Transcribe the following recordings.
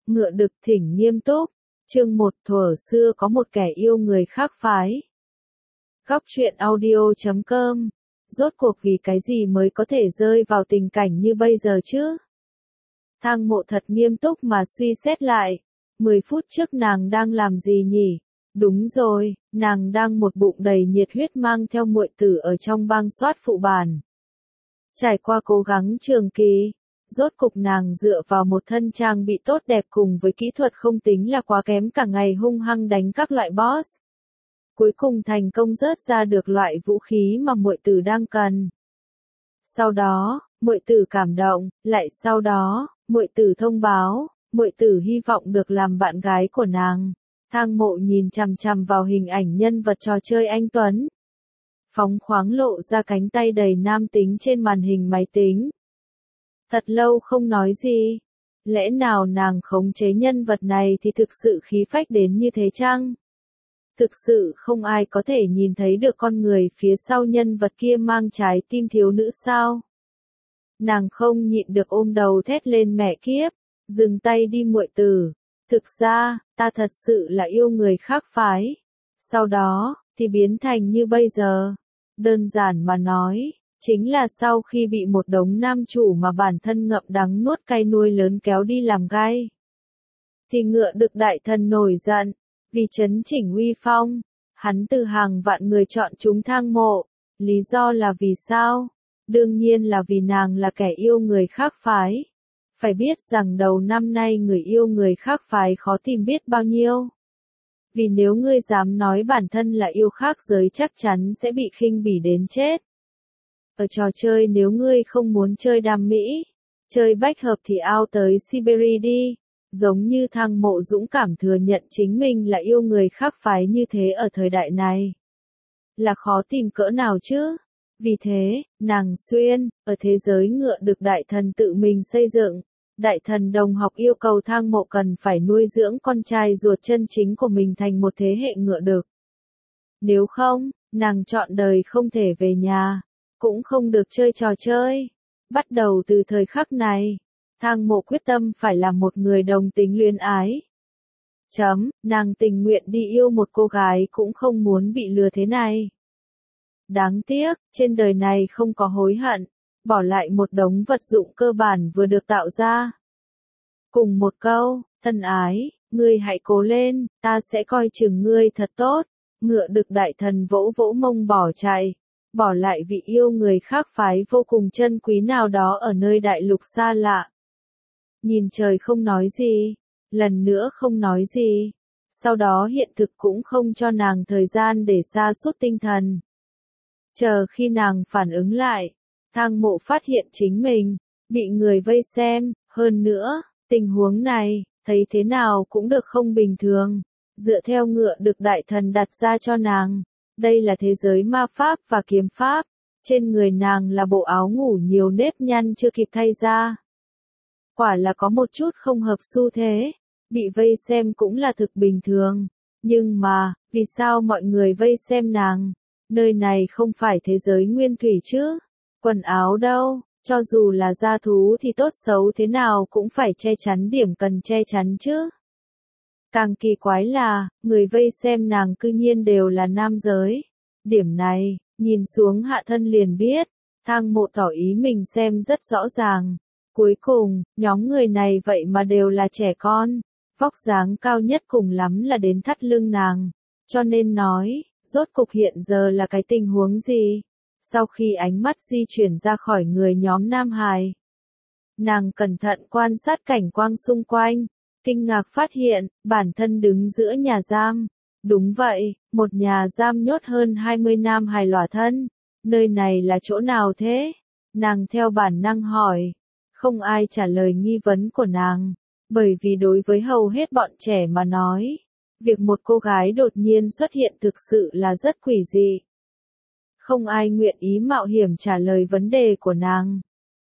Ngựa Đực Thỉnh Nghiêm Túc, chương 1. Thuở xưa có một kẻ yêu người khác phái. Góc truyện audio.com. Rốt cuộc vì cái gì mới có thể rơi vào tình cảnh như bây giờ chứ? Thang Mộ thật nghiêm túc mà suy xét lại. 10 phút trước nàng đang làm gì nhỉ? Đúng rồi, nàng đang một bụng đầy nhiệt huyết mang theo muội tử ở trong bang soát phụ bản. Trải qua cố gắng trường kỳ, rốt cục nàng dựa vào một thân trang bị tốt đẹp cùng với kỹ thuật không tính là quá kém cả ngày hung hăng đánh các loại boss. Cuối cùng thành công rớt ra được loại vũ khí mà muội tử đang cần. Sau đó, muội tử cảm động, lại sau đó, muội tử thông báo, muội tử hy vọng được làm bạn gái của nàng. Thang Mộ nhìn chằm chằm vào hình ảnh nhân vật trò chơi anh Tuấn. Phóng khoáng lộ ra cánh tay đầy nam tính trên màn hình máy tính. Thật lâu không nói gì. Lẽ nào nàng khống chế nhân vật này thì thực sự khí phách đến như thế chăng? Thực sự không ai có thể nhìn thấy được con người phía sau nhân vật kia mang trái tim thiếu nữ sao? Nàng không nhịn được ôm đầu thét lên mẹ kiếp, dừng tay đi muội tử. Thực ra, ta thật sự là yêu người khác phái. Sau đó, thì biến thành như bây giờ. Đơn giản mà nói, chính là sau khi bị một đống nam chủ mà bản thân ngậm đắng nuốt cay nuôi lớn kéo đi làm gai. Thì Ngựa Đực đại thần nổi giận, vì chấn chỉnh uy phong, hắn từ hàng vạn người chọn chúng Thang Mộ. Lý do là vì sao? Đương nhiên là vì nàng là kẻ yêu người khác phái. Phải biết rằng đầu năm nay người yêu người khác phái khó tìm biết bao nhiêu. Vì nếu ngươi dám nói bản thân là yêu khác giới chắc chắn sẽ bị khinh bỉ đến chết. Ở trò chơi nếu ngươi không muốn chơi đam mỹ, chơi bách hợp thì ao tới Siberia đi. Giống như Thang Mộ dũng cảm thừa nhận chính mình là yêu người khác phái như thế ở thời đại này. Là khó tìm cỡ nào chứ? Vì thế, nàng xuyên, ở thế giới Ngựa Đực đại thần tự mình xây dựng. Đại thần đồng học yêu cầu Thang Mộ cần phải nuôi dưỡng con trai ruột chân chính của mình thành một thế hệ ngựa đực. Nếu không, nàng trọn đời không thể về nhà, cũng không được chơi trò chơi. Bắt đầu từ thời khắc này, Thang Mộ quyết tâm phải là một người đồng tính luyến ái. Nàng tình nguyện đi yêu một cô gái cũng không muốn bị lừa thế này. Đáng tiếc, trên đời này không có hối hận, bỏ lại một đống vật dụng cơ bản vừa được tạo ra. Cùng một câu, thân ái, ngươi hãy cố lên, ta sẽ coi chừng ngươi thật tốt. Ngựa Đực đại thần vỗ vỗ mông bỏ chạy, bỏ lại vị yêu người khác phái vô cùng chân quý nào đó ở nơi đại lục xa lạ. Nhìn trời không nói gì, lần nữa không nói gì. Sau đó hiện thực cũng không cho nàng thời gian để sa sút tinh thần. Chờ khi nàng phản ứng lại, Thang Mộ phát hiện chính mình bị người vây xem, hơn nữa, tình huống này, thấy thế nào cũng được không bình thường. Dựa theo Ngựa Đực đại thần đặt ra cho nàng, đây là thế giới ma pháp và kiếm pháp, trên người nàng là bộ áo ngủ nhiều nếp nhăn chưa kịp thay ra. Quả là có một chút không hợp xu thế, bị vây xem cũng là thực bình thường, nhưng mà, vì sao mọi người vây xem nàng? Nơi này không phải thế giới nguyên thủy chứ? Quần áo đâu, cho dù là gia thú thì tốt xấu thế nào cũng phải che chắn điểm cần che chắn chứ. Càng kỳ quái là, người vây xem nàng cư nhiên đều là nam giới. Điểm này, nhìn xuống hạ thân liền biết, Thang Mộ tỏ ý mình xem rất rõ ràng. Cuối cùng, nhóm người này vậy mà đều là trẻ con, vóc dáng cao nhất cùng lắm là đến thắt lưng nàng. Cho nên nói, rốt cục hiện giờ là cái tình huống gì? Sau khi ánh mắt di chuyển ra khỏi người nhóm nam hài, nàng cẩn thận quan sát cảnh quang xung quanh, kinh ngạc phát hiện, bản thân đứng giữa nhà giam. Đúng vậy, một nhà giam nhốt hơn 20 nam hài lỏa thân. Nơi này là chỗ nào thế? Nàng theo bản năng hỏi. Không ai trả lời nghi vấn của nàng, bởi vì đối với hầu hết bọn trẻ mà nói, việc một cô gái đột nhiên xuất hiện thực sự là rất quỷ dị. Không ai nguyện ý mạo hiểm trả lời vấn đề của nàng.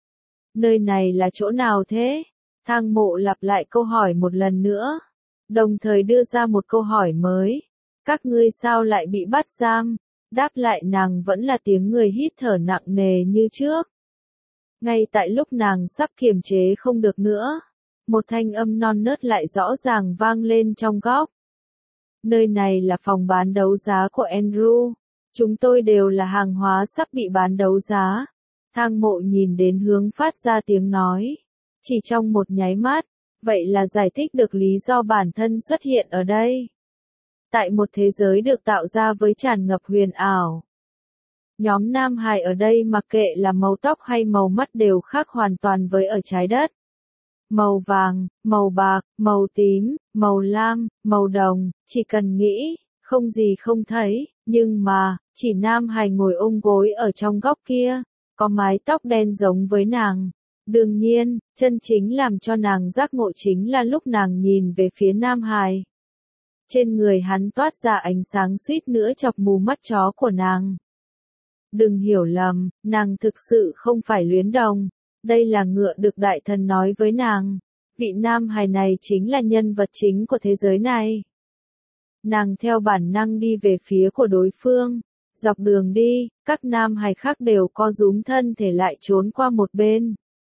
Nơi này là chỗ nào thế? Thang Mộ lặp lại câu hỏi một lần nữa, đồng thời đưa ra một câu hỏi mới. Các ngươi sao lại bị bắt giam? Đáp lại nàng vẫn là tiếng người hít thở nặng nề như trước. Ngay tại lúc nàng sắp kiềm chế không được nữa, Một thanh âm non nớt lại rõ ràng vang lên trong góc. Nơi này là phòng bán đấu giá của Andrew. Chúng tôi đều là hàng hóa sắp bị bán đấu giá. Thang Mộ nhìn đến hướng phát ra tiếng nói. Chỉ trong một nháy mắt, vậy là giải thích được lý do bản thân xuất hiện ở đây. Tại một thế giới được tạo ra với tràn ngập huyền ảo. Nhóm nam hài ở đây mặc kệ là màu tóc hay màu mắt đều khác hoàn toàn với ở trái đất. Màu vàng, màu bạc, màu tím, màu lam, màu đồng, chỉ cần nghĩ, không gì không thấy, nhưng mà, chỉ nam hài ngồi ôm gối ở trong góc kia, có mái tóc đen giống với nàng. Đương nhiên, chân chính làm cho nàng giác ngộ chính là lúc nàng nhìn về phía nam hài. Trên người hắn toát ra ánh sáng suýt nữa chọc mù mắt chó của nàng. Đừng hiểu lầm, nàng thực sự không phải luyến đồng. Đây là ngựa được đại thần nói với nàng. Vị nam hài này chính là nhân vật chính của thế giới này. Nàng theo bản năng đi về phía của đối phương. Dọc đường đi, các nam hài khác đều co rúm thân thể lại trốn qua một bên.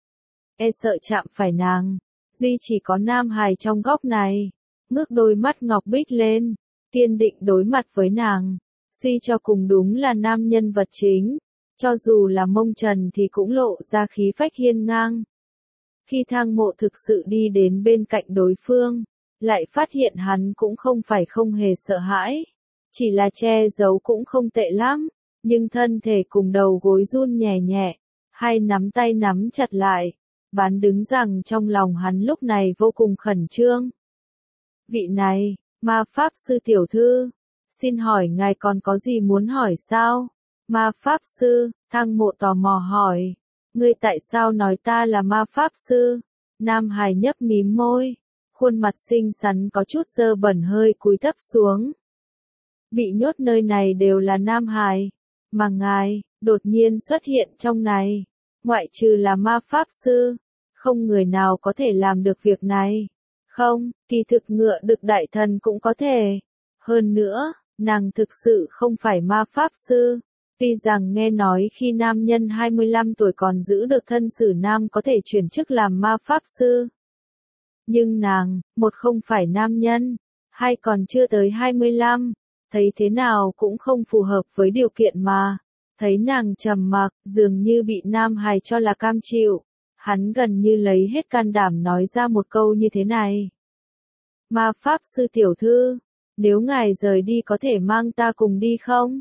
E sợ chạm phải nàng. Duy chỉ có nam hài trong góc này. Ngước đôi mắt ngọc bích lên. Kiên định đối mặt với nàng. Suy cho cùng đúng là nam nhân vật chính. Cho dù là mông trần thì cũng lộ ra khí phách hiên ngang. Khi Thang Mộ thực sự đi đến bên cạnh đối phương, lại phát hiện hắn cũng không phải không hề sợ hãi. Chỉ là che giấu cũng không tệ lắm, nhưng thân thể cùng đầu gối run nhẹ nhẹ, hai nắm tay nắm chặt lại, bán đứng rằng trong lòng hắn lúc này vô cùng khẩn trương. Vị này, ma pháp sư tiểu thư, xin hỏi ngài còn có gì muốn hỏi sao? Ma pháp sư, Thang Mộ tò mò hỏi. Ngươi tại sao nói ta là ma pháp sư? Nam hài nhấp mím môi. Khuôn mặt xinh xắn có chút dơ bẩn hơi cúi thấp xuống. Bị nhốt nơi này đều là nam hài. Mà ngài, đột nhiên xuất hiện trong này. Ngoại trừ là ma pháp sư. Không người nào có thể làm được việc này. Không, kỳ thực ngựa được đại thần cũng có thể. Hơn nữa, nàng thực sự không phải ma pháp sư. Tuy rằng nghe nói khi nam nhân 25 tuổi còn giữ được thân sử nam có thể chuyển chức làm ma pháp sư. Nhưng nàng, một không phải nam nhân, hai còn chưa tới 25, thấy thế nào cũng không phù hợp với điều kiện mà. Thấy nàng trầm mặc, dường như bị nam hài cho là cam chịu. Hắn gần như lấy hết can đảm nói ra một câu như thế này. Ma pháp sư tiểu thư, nếu ngài rời đi có thể mang ta cùng đi không?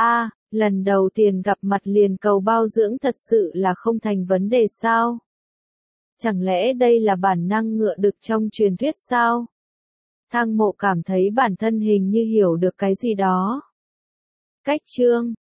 Lần đầu tiên gặp mặt liền cầu bao dưỡng thật sự là không thành vấn đề sao? Chẳng lẽ đây là bản năng ngựa đực trong truyền thuyết sao? Thang Mộ cảm thấy bản thân hình như hiểu được cái gì đó. Cách chương